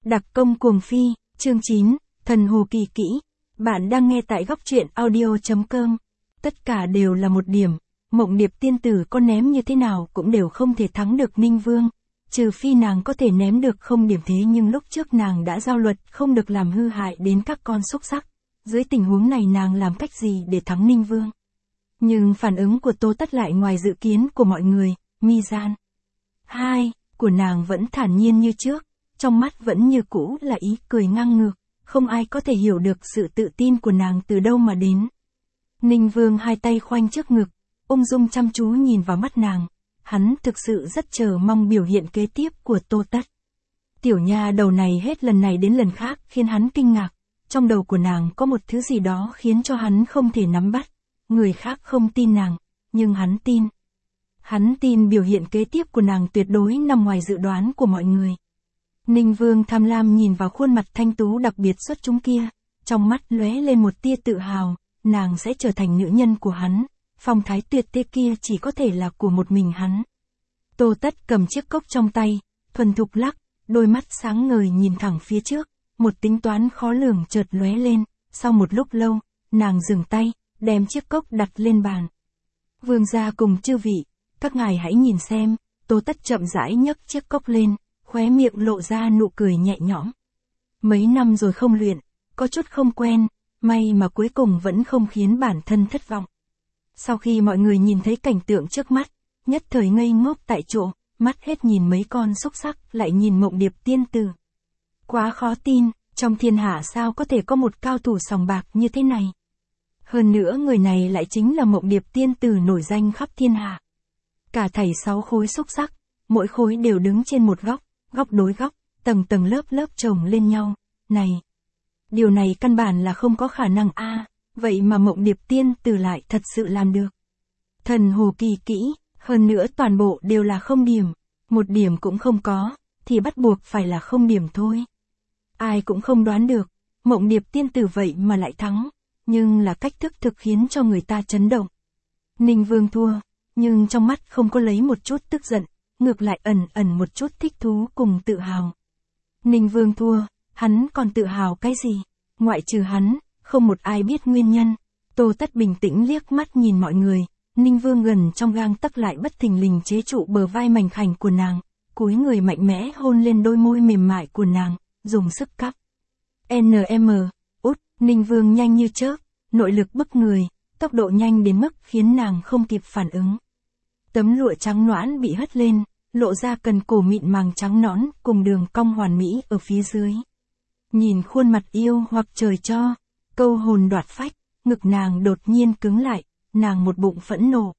Đặc công cuồng phi, chương 9, thần hồ kỳ kỹ. Bạn đang nghe tại góc truyện audio.com. Tất cả đều là một điểm, Mộng Điệp tiên tử có ném như thế nào cũng đều không thể thắng được Ninh Vương. Trừ phi nàng có thể ném được không điểm, thế nhưng lúc trước nàng đã giao luật không được làm hư hại đến các con xúc sắc. Dưới tình huống này nàng làm cách gì để thắng Ninh Vương? Nhưng phản ứng của Tô Tất lại ngoài dự kiến của mọi người, mi gian. Hai, của nàng vẫn thản nhiên như trước, trong mắt vẫn như cũ là ý cười ngang ngược, không ai có thể hiểu được sự tự tin của nàng từ đâu mà đến. Ninh Vương hai tay khoanh trước ngực, ung dung chăm chú nhìn vào mắt nàng, hắn thực sự rất chờ mong biểu hiện kế tiếp của Tô Tất. Tiểu nha đầu này hết lần này đến lần khác khiến hắn kinh ngạc, trong đầu của nàng có một thứ gì đó khiến cho hắn không thể nắm bắt, người khác không tin nàng, nhưng hắn tin. Hắn tin biểu hiện kế tiếp của nàng tuyệt đối nằm ngoài dự đoán của mọi người. Ninh Vương tham lam nhìn vào khuôn mặt thanh tú đặc biệt xuất chúng kia, trong mắt lóe lên một tia tự hào, nàng sẽ trở thành nữ nhân của hắn, phong thái tuyệt thế kia chỉ có thể là của một mình hắn. Tô Tất cầm chiếc cốc trong tay, thuần thục lắc, đôi mắt sáng ngời nhìn thẳng phía trước, một tính toán khó lường chợt lóe lên, sau một lúc lâu, nàng dừng tay, đem chiếc cốc đặt lên bàn. Vương gia cùng chư vị, các ngài hãy nhìn xem, Tô Tất chậm rãi nhấc chiếc cốc lên, khóe miệng lộ ra nụ cười nhẹ nhõm. Mấy năm rồi không luyện, có chút không quen, may mà cuối cùng vẫn không khiến bản thân thất vọng. Sau khi mọi người nhìn thấy cảnh tượng trước mắt, nhất thời ngây ngốc tại chỗ, mắt hết nhìn mấy con xúc sắc lại nhìn Mộng Điệp tiên tử. Quá khó tin, trong thiên hạ sao có thể có một cao thủ sòng bạc như thế này. Hơn nữa người này lại chính là Mộng Điệp tiên tử nổi danh khắp thiên hạ. Cả thảy 6 khối xúc sắc, mỗi khối đều đứng trên một góc, góc đối góc, tầng tầng lớp lớp chồng lên nhau. Này! Điều này căn bản là không có khả năng vậy mà Mộng Điệp tiên tử lại thật sự làm được. Thần hồ kỳ kỹ, hơn nữa toàn bộ đều là không điểm, một điểm cũng không có, thì bắt buộc phải là không điểm thôi. Ai cũng không đoán được, Mộng Điệp tiên tử vậy mà lại thắng, nhưng là cách thức thực khiến cho người ta chấn động. Ninh Vương thua, nhưng trong mắt không có lấy một chút tức giận, ngược lại ẩn ẩn một chút thích thú cùng tự hào. Ninh Vương thua, hắn còn tự hào cái gì? Ngoại trừ hắn, không một ai biết nguyên nhân. Tô Tất bình tĩnh liếc mắt nhìn mọi người, Ninh Vương gần trong gang tấc lại bất thình lình chế trụ bờ vai mảnh khảnh của nàng, cúi người mạnh mẽ hôn lên đôi môi mềm mại của nàng, dùng sức cắp. NM, út, Ninh Vương nhanh như chớp, nội lực bức người, tốc độ nhanh đến mức khiến nàng không kịp phản ứng. Tấm lụa trắng nõn bị hất lên, lộ ra cần cổ mịn màng trắng nõn cùng đường cong hoàn mỹ ở phía dưới. Nhìn khuôn mặt yêu hoặc trời cho, câu hồn đoạt phách, ngực nàng đột nhiên cứng lại, nàng một bụng phẫn nộ.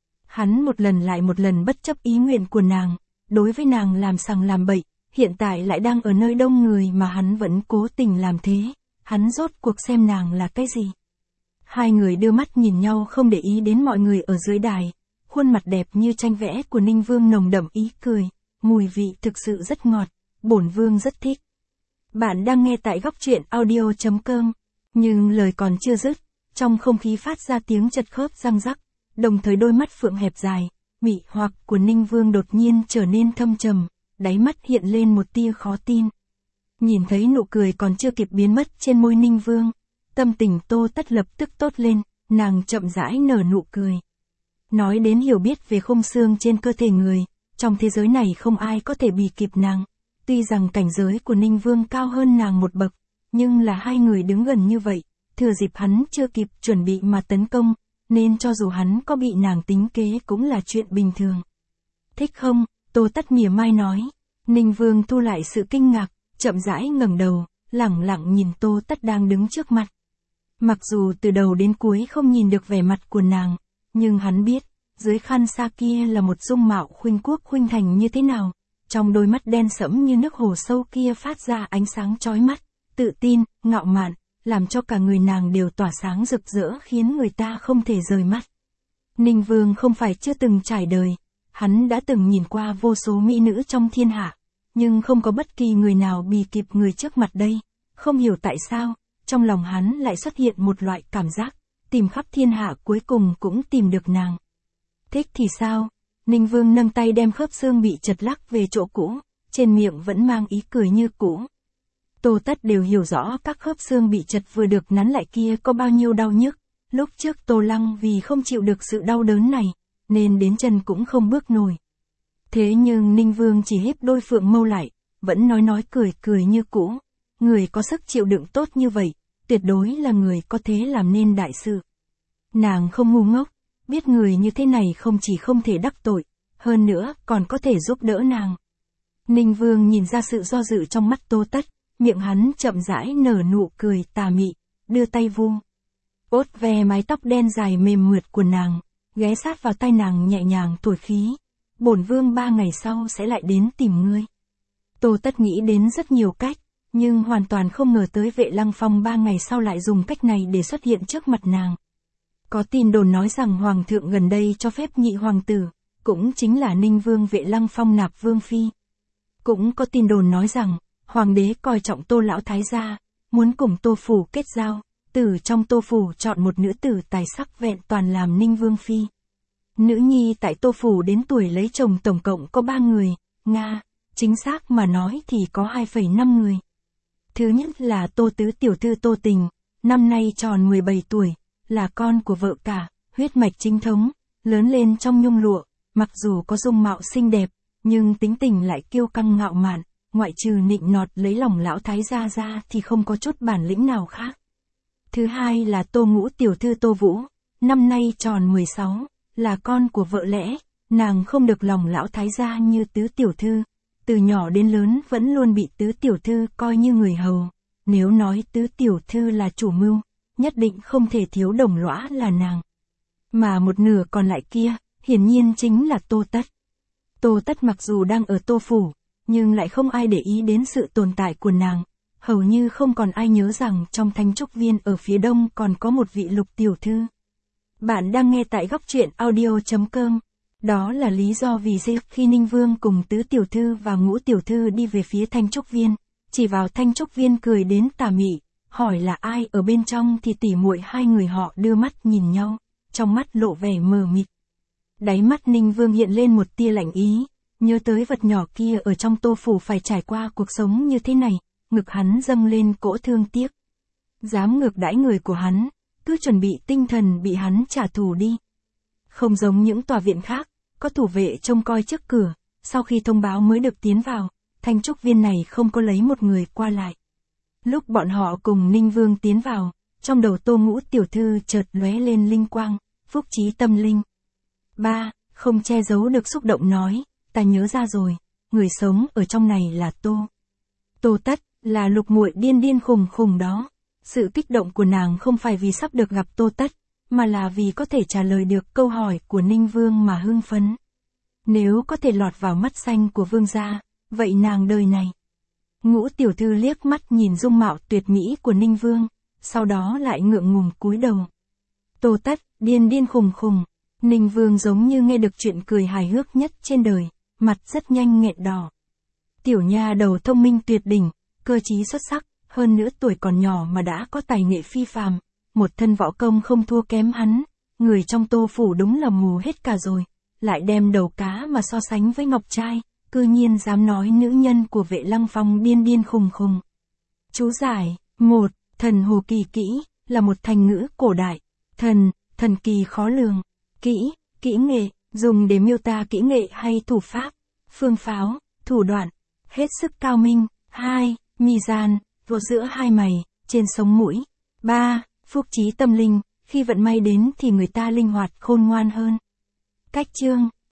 Hắn một lần lại một lần bất chấp ý nguyện của nàng, đối với nàng làm sằng làm bậy, hiện tại lại đang ở nơi đông người mà hắn vẫn cố tình làm thế, hắn rốt cuộc xem nàng là cái gì. Hai người đưa mắt nhìn nhau không để ý đến mọi người ở dưới đài. Khuôn mặt đẹp như tranh vẽ của Ninh Vương nồng đậm ý cười, mùi vị thực sự rất ngọt, bổn vương rất thích. Bạn đang nghe tại góc truyện audio.com, nhưng lời còn chưa dứt, trong không khí phát ra tiếng chật khớp răng rắc, đồng thời đôi mắt phượng hẹp dài, mị hoặc của Ninh Vương đột nhiên trở nên thâm trầm, đáy mắt hiện lên một tia khó tin. Nhìn thấy nụ cười còn chưa kịp biến mất trên môi Ninh Vương, tâm tình Tô Tất lập tức tốt lên, nàng chậm rãi nở nụ cười. Nói đến hiểu biết về khung xương trên cơ thể người, trong thế giới này không ai có thể bì kịp nàng. Tuy rằng cảnh giới của Ninh Vương cao hơn nàng một bậc, nhưng là hai người đứng gần như vậy, thừa dịp hắn chưa kịp chuẩn bị mà tấn công, nên cho dù hắn có bị nàng tính kế cũng là chuyện bình thường. Thích không? Tô Tất mỉa mai nói. Ninh Vương thu lại sự kinh ngạc, chậm rãi ngẩng đầu, lẳng lặng nhìn Tô Tất đang đứng trước mặt. Mặc dù từ đầu đến cuối không nhìn được vẻ mặt của nàng, nhưng hắn biết, dưới khăn sa kia là một dung mạo khuynh quốc khuynh thành như thế nào, trong đôi mắt đen sẫm như nước hồ sâu kia phát ra ánh sáng chói mắt, tự tin, ngạo mạn, làm cho cả người nàng đều tỏa sáng rực rỡ khiến người ta không thể rời mắt. Ninh Vương không phải chưa từng trải đời, hắn đã từng nhìn qua vô số mỹ nữ trong thiên hạ, nhưng không có bất kỳ người nào bì kịp người trước mặt đây, không hiểu tại sao, trong lòng hắn lại xuất hiện một loại cảm giác, tìm khắp thiên hạ cuối cùng cũng tìm được nàng. Thích thì sao? Ninh Vương nâng tay đem khớp xương bị chật lắc về chỗ cũ, trên miệng vẫn mang ý cười như cũ. Tô Tất đều hiểu rõ các khớp xương bị chật vừa được nắn lại kia có bao nhiêu đau nhức. Lúc trước Tô Lăng vì không chịu được sự đau đớn này, nên đến chân cũng không bước nổi. Thế nhưng Ninh Vương chỉ híp đôi phượng mâu lại, vẫn nói cười cười như cũ. Người có sức chịu đựng tốt như vậy, tuyệt đối là người có thế làm nên đại sự. Nàng không ngu ngốc, biết người như thế này không chỉ không thể đắc tội, hơn nữa còn có thể giúp đỡ nàng. Ninh Vương nhìn ra sự do dự trong mắt Tô Tất, miệng hắn chậm rãi nở nụ cười tà mị, đưa tay vu. Ốt ve mái tóc đen dài mềm mượt của nàng, ghé sát vào tai nàng nhẹ nhàng thổi khí. Bổn vương 3 ngày sau sẽ lại đến tìm ngươi. Tô Tất nghĩ đến rất nhiều cách, nhưng hoàn toàn không ngờ tới Vệ Lăng Phong 3 ngày sau lại dùng cách này để xuất hiện trước mặt nàng. Có tin đồn nói rằng Hoàng thượng gần đây cho phép nhị hoàng tử, cũng chính là Ninh Vương Vệ Lăng Phong nạp vương phi. Cũng có tin đồn nói rằng, Hoàng đế coi trọng Tô lão thái gia, muốn cùng Tô phủ kết giao, từ trong Tô phủ chọn một nữ tử tài sắc vẹn toàn làm Ninh Vương phi. Nữ nhi tại Tô phủ đến tuổi lấy chồng tổng cộng có 3 người, Nga, chính xác mà nói thì có 2,5 người. Thứ nhất là Tô tứ tiểu thư Tô Tình, năm nay tròn 17 tuổi, là con của vợ cả, huyết mạch chính thống, lớn lên trong nhung lụa, mặc dù có dung mạo xinh đẹp, nhưng tính tình lại kiêu căng ngạo mạn, ngoại trừ nịnh nọt lấy lòng lão thái gia ra thì không có chút bản lĩnh nào khác. Thứ hai là Tô ngũ tiểu thư Tô Vũ, năm nay tròn 16, là con của vợ lẽ, nàng không được lòng lão thái gia như tứ tiểu thư, từ nhỏ đến lớn vẫn luôn bị tứ tiểu thư coi như người hầu, nếu nói tứ tiểu thư là chủ mưu, nhất định không thể thiếu đồng lõa là nàng. Mà một nửa còn lại kia, hiển nhiên chính là Tô Tất. Tô Tất mặc dù đang ở Tô phủ, nhưng lại không ai để ý đến sự tồn tại của nàng, hầu như không còn ai nhớ rằng trong Thanh Trúc Viên ở phía đông còn có một vị Lục tiểu thư. Bạn đang nghe tại góc truyện audio.com. Đó là lý do vì gì khi Ninh Vương cùng tứ tiểu thư và ngũ tiểu thư đi về phía Thanh Trúc Viên, chỉ vào Thanh Trúc Viên cười đến tà mị, hỏi là ai ở bên trong thì tỉ muội hai người họ đưa mắt nhìn nhau, trong mắt lộ vẻ mờ mịt. Đáy mắt Ninh Vương hiện lên một tia lạnh ý, nhớ tới vật nhỏ kia ở trong Tô phủ phải trải qua cuộc sống như thế này, ngực hắn dâng lên cỗ thương tiếc. Dám ngược đãi người của hắn, cứ chuẩn bị tinh thần bị hắn trả thù đi. Không giống những tòa viện khác, có thủ vệ trông coi trước cửa, sau khi thông báo mới được tiến vào, Thanh Trúc Viên này không có lấy một người qua lại. Lúc bọn họ cùng Ninh Vương tiến vào, trong đầu Tô ngũ tiểu thư chợt lóe lên linh quang, phúc trí tâm linh. Ba, không che giấu được xúc động nói, ta nhớ ra rồi, người sống ở trong này là Tô Tất, là Lục muội điên điên khùng khùng đó. Sự kích động của nàng không phải vì sắp được gặp Tô Tất, mà là vì có thể trả lời được câu hỏi của Ninh Vương mà hưng phấn. Nếu có thể lọt vào mắt xanh của vương gia, vậy nàng đời này. Ngũ tiểu thư liếc mắt nhìn dung mạo tuyệt mỹ của Ninh Vương, sau đó lại ngượng ngùng cúi đầu. Tô Tất, điên điên khùng khùng. Ninh Vương giống như nghe được chuyện cười hài hước nhất trên đời, mặt rất nhanh nghẹn đỏ. Tiểu nha đầu thông minh tuyệt đỉnh, cơ trí xuất sắc, hơn nữa tuổi còn nhỏ mà đã có tài nghệ phi phàm, một thân võ công không thua kém hắn, người trong Tô phủ đúng là mù hết cả rồi, lại đem đầu cá mà so sánh với ngọc trai, cư nhiên dám nói nữ nhân của Vệ Lăng Phong điên điên khùng khùng. Chú giải, 1. Thần hồ kỳ kỹ, là một thành ngữ cổ đại, thần kỳ khó lường, kỹ nghệ, dùng để miêu tả kỹ nghệ hay thủ pháp, phương pháo, thủ đoạn, hết sức cao minh. 2. Mizan, vỗ giữa hai mày, trên sống mũi. 3. Phúc trí tâm linh, khi vận may đến thì người ta linh hoạt khôn ngoan hơn. Cách chương